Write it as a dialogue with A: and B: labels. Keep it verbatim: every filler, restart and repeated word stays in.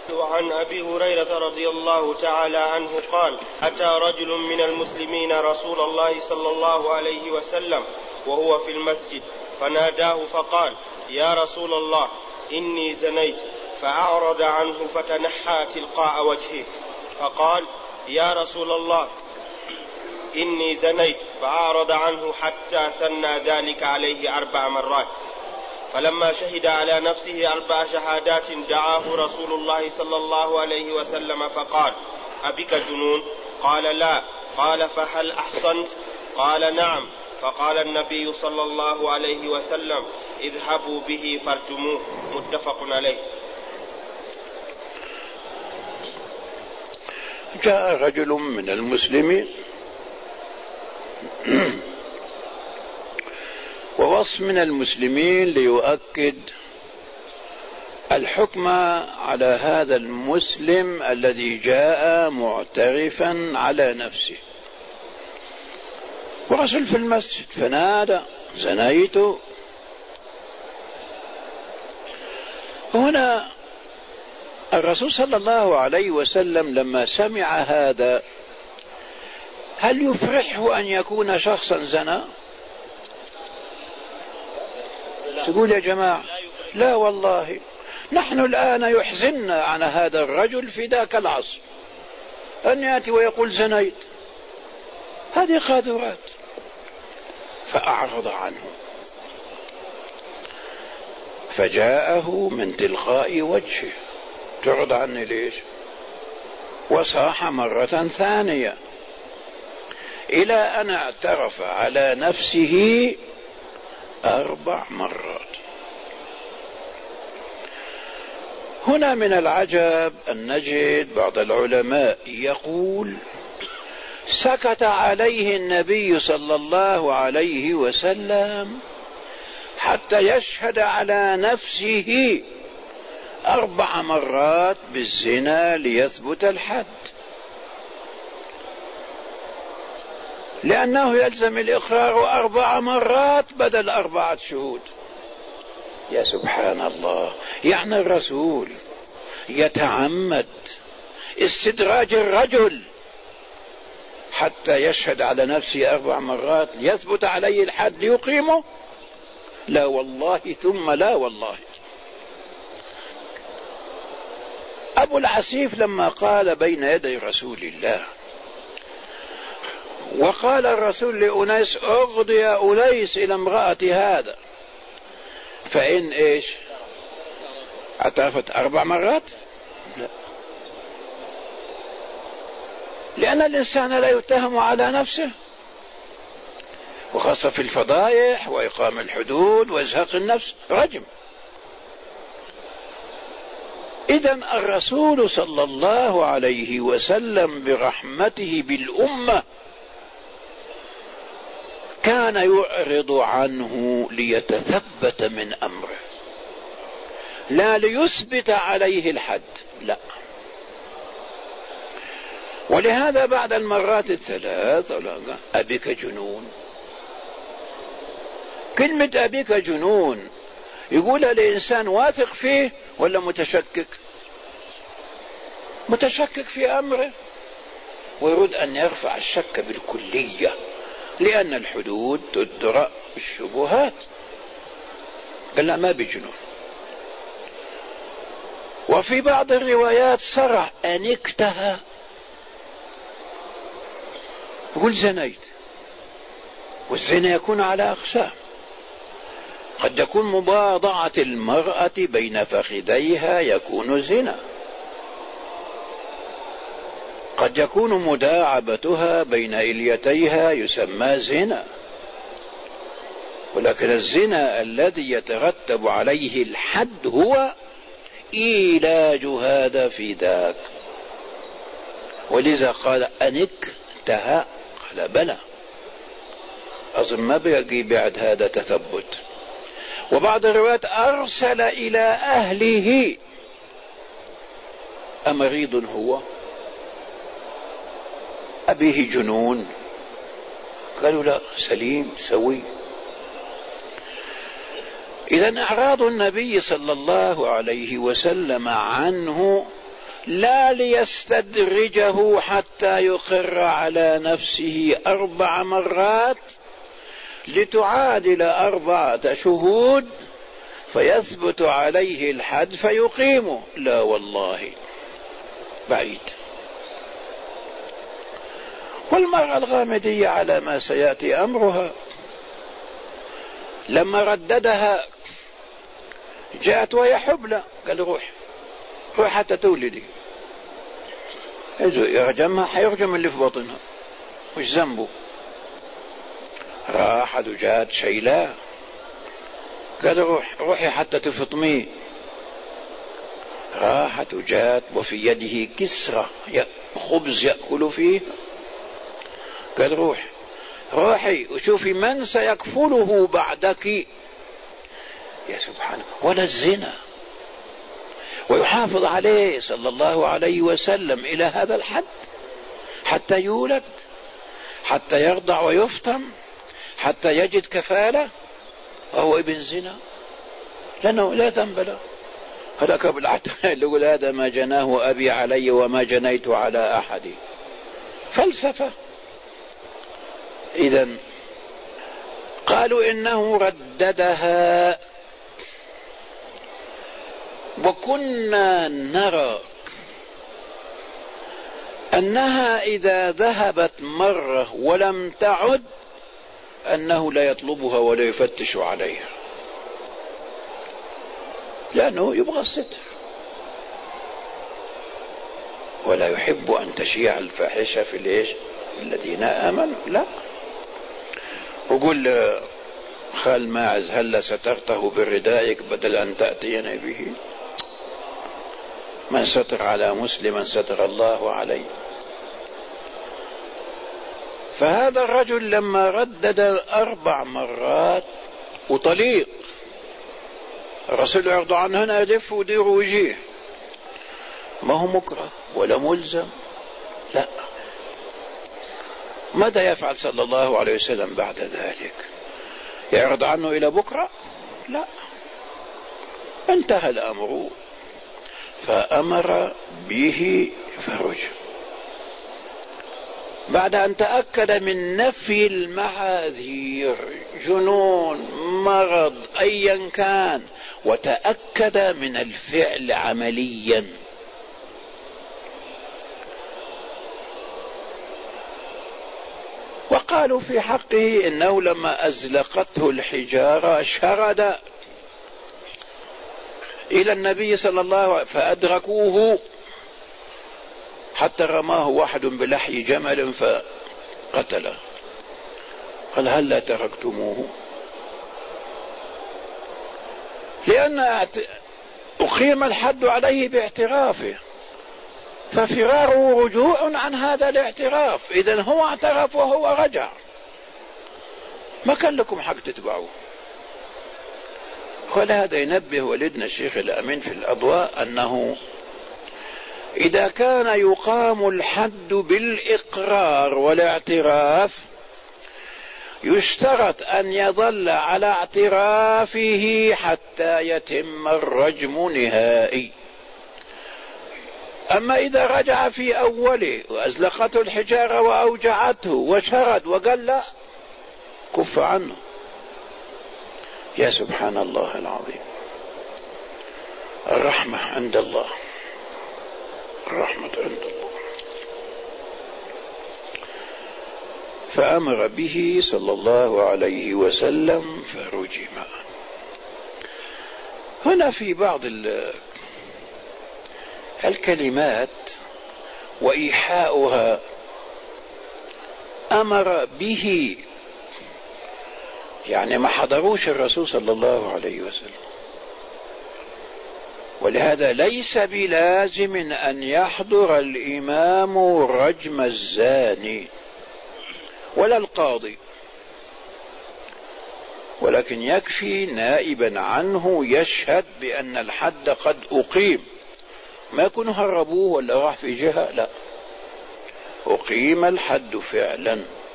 A: وعن أبي هريرة رضي الله تعالى عنه قال: أتى رجل من المسلمين رسول الله صلى الله عليه وسلم وهو في المسجد فناداه فقال: يا رسول الله إني زنيت، فأعرض عنه فتنحى تلقاء وجهه فقال: يا رسول الله إني زنيت، فأعرض عنه حتى ثنى ذلك عليه أربع مرات. فلما شهد على نفسه أربع شهادات دعاه رسول الله صلى الله عليه وسلم فقال: أبك جنون؟ قال: لا. قال: فهل أحصنت؟ قال: نعم. فقال النبي صلى الله عليه وسلم: اذهبوا به فارجموه. متفق عليه.
B: جاء رجل من المسلمين ووصف من المسلمين ليؤكد الحكم على هذا المسلم الذي جاء معترفا على نفسه. ورسل في المسجد فنادى: زنيت. هنا الرسول صلى الله عليه وسلم لما سمع هذا هل يفرحه أن يكون شخصا زنى؟ تقول يا جماعة لا والله، نحن الآن يحزننا عن هذا الرجل في ذاك العصر أن يأتي ويقول زنيت، هذه قاذورات. فأعرض عنه فجاءه من تلقاء وجهه: تعرض عني ليش؟ وصاح مرة ثانية إلى أن اعترف على نفسه أربع مرات. هنا من العجب أن نجد بعض العلماء يقول: سكت عليه النبي صلى الله عليه وسلم حتى يشهد على نفسه أربع مرات بالزنا ليثبت الحد، لأنه يلزم الإقرار أربع مرات بدل أربعة شهود. يا سبحان الله، يعني الرسول يتعمد استدراج الرجل حتى يشهد على نفسه أربع مرات ليثبت عليه الحد ليقيمه؟ لا والله ثم لا والله. أبو العسيف لما قال بين يدي رسول الله وقال الرسول لأنيس: اغض يا أنيس إلى امرأة هذا، فإن إيش؟ اعترفت أربع مرات؟ لا، لأن الإنسان لا يتهم على نفسه، وخاصة في الفضائح وإقام الحدود وإزهاق النفس رجم. إذن الرسول صلى الله عليه وسلم برحمته بالأمة كان يعرض عنه ليتثبت من أمره، لا ليثبت عليه الحد، لا. ولهذا بعد المرات الثلاث أبيك جنون. كلمة أبيك جنون يقول الإنسان واثق فيه ولا متشكك؟ متشكك في أمره، ويريد أن يرفع الشك بالكلية، لأن الحدود تدرأ بالشبهات. قال لا، ما بجنون. وفي بعض الروايات صرح أن اكتهى، يقول زنيت. والزنا يكون على أقسام: قد يكون مباضعة المرأة بين فخذيها يكون زنا، قد يكون مداعبتها بين إليتيها يسمى زنا، ولكن الزنا الذي يترتب عليه الحد هو إيلاج هذا في ذاك. ولذا قال أنك تها، قال بلى. أظن ما بيجي بعد هذا تثبت. وبعض الروايات أرسل إلى أهله: أمريض هو؟ أبيه جنون؟ قالوا لا، سليم سوي. إذن أعراض النبي صلى الله عليه وسلم عنه لا ليستدرجه حتى يقر على نفسه أربع مرات لتعادل أربعة شهود فيثبت عليه الحد فيقيمه. لا والله، بعيد. والمرأة الغامدية على ما سيأتي أمرها لما رددها جاءت وهي حبلى، قال روح روح حتى تولدي. يرجمها، حيرجم اللي في بطنها، وش ذنبه؟ راحت وجاءت شيلاه، قال روح روحي حتى تفطمي. راحت وجاءت وفي يده كسرة خبز يأكل فيه، قال روح روحي وشوفي من سيكفله بعدك. يا سبحانه، ولا الزنا، ويحافظ عليه صلى الله عليه وسلم إلى هذا الحد حتى يولد، حتى يرضع ويفطم، حتى يجد كفالة، وهو ابن زنا لأنه لا ذنب له. هذاك بالعتاء يقول هذا ما جناه أبي علي وما جنيت على أحد. فلسفة. إذن قالوا إنه رددها، وكنا نرى أنها إذا ذهبت مرة ولم تعد أنه لا يطلبها ولا يفتش عليها، لأنه يبغى الستر ولا يحب أن تشيع الفاحشة في الإيش الذين آمنوا. لا، وقل خال ماعز هل سترته بردائك بدل أن تأتينا به؟ من ستر على مسلما ستر الله عليه. فهذا الرجل لما ردد أربع مرات وطليق، الرسول يرضى عنه هنا يدف ودير وجيه، ما هو مكره ولا ملزم. لا، ماذا يفعل صلى الله عليه وسلم بعد ذلك؟ يعرض عنه إلى بكرة؟ لا، انتهى الأمر، فأمر به فرجع بعد أن تأكد من نفي المعاذير، جنون، مرض، أيا كان، وتأكد من الفعل عمليا. وقالوا في حقه إنه لما أزلقته الحجارة شرد إلى النبي صلى الله عليه وسلم فأدركوه حتى رماه واحد بلحي جمل فقتله. قال هل لا تركتموه؟ لأن أقيم الحد عليه باعترافه، ففراره رجوع عن هذا الاعتراف. إذن هو اعترف وهو رجع، ما كان لكم حق تتبعوه. ولهذا ينبه والدنا الشيخ الأمين في الأضواء أنه إذا كان يقام الحد بالإقرار والاعتراف يشترط أن يظل على اعترافه حتى يتم الرجم نهائي. أما إذا رجع في أوله وأزلقته الحجارة وأوجعته وشرد وقال لا، كف عنه. يا سبحان الله العظيم، الرحمة عند الله، الرحمة عند الله. فأمر به صلى الله عليه وسلم فرجم. هنا في بعض الكلمات وإيحاؤها أمر به، يعني ما حضروش الرسول صلى الله عليه وسلم، ولهذا ليس بلازم أن يحضر الإمام رجم الزاني ولا القاضي، ولكن يكفي نائبا عنه يشهد بأن الحد قد أقيم، ما يكون هربوه ولا راح في جهة، لا، أقيم الحد فعلا.